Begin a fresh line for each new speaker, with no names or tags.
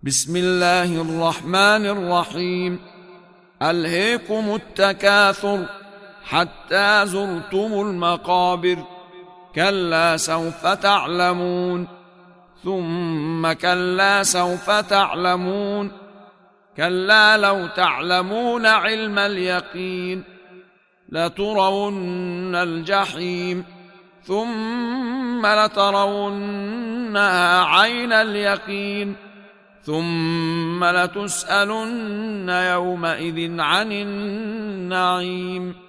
بسم الله الرحمن الرحيم. ألهيكم التكاثر حتى زرتم المقابر، كلا سوف تعلمون، ثم كلا سوف تعلمون، كلا لو تعلمون علم اليقين لترون الجحيم ثم لترونها عين اليقين ثم لتسألن يومئذ عن النعيم.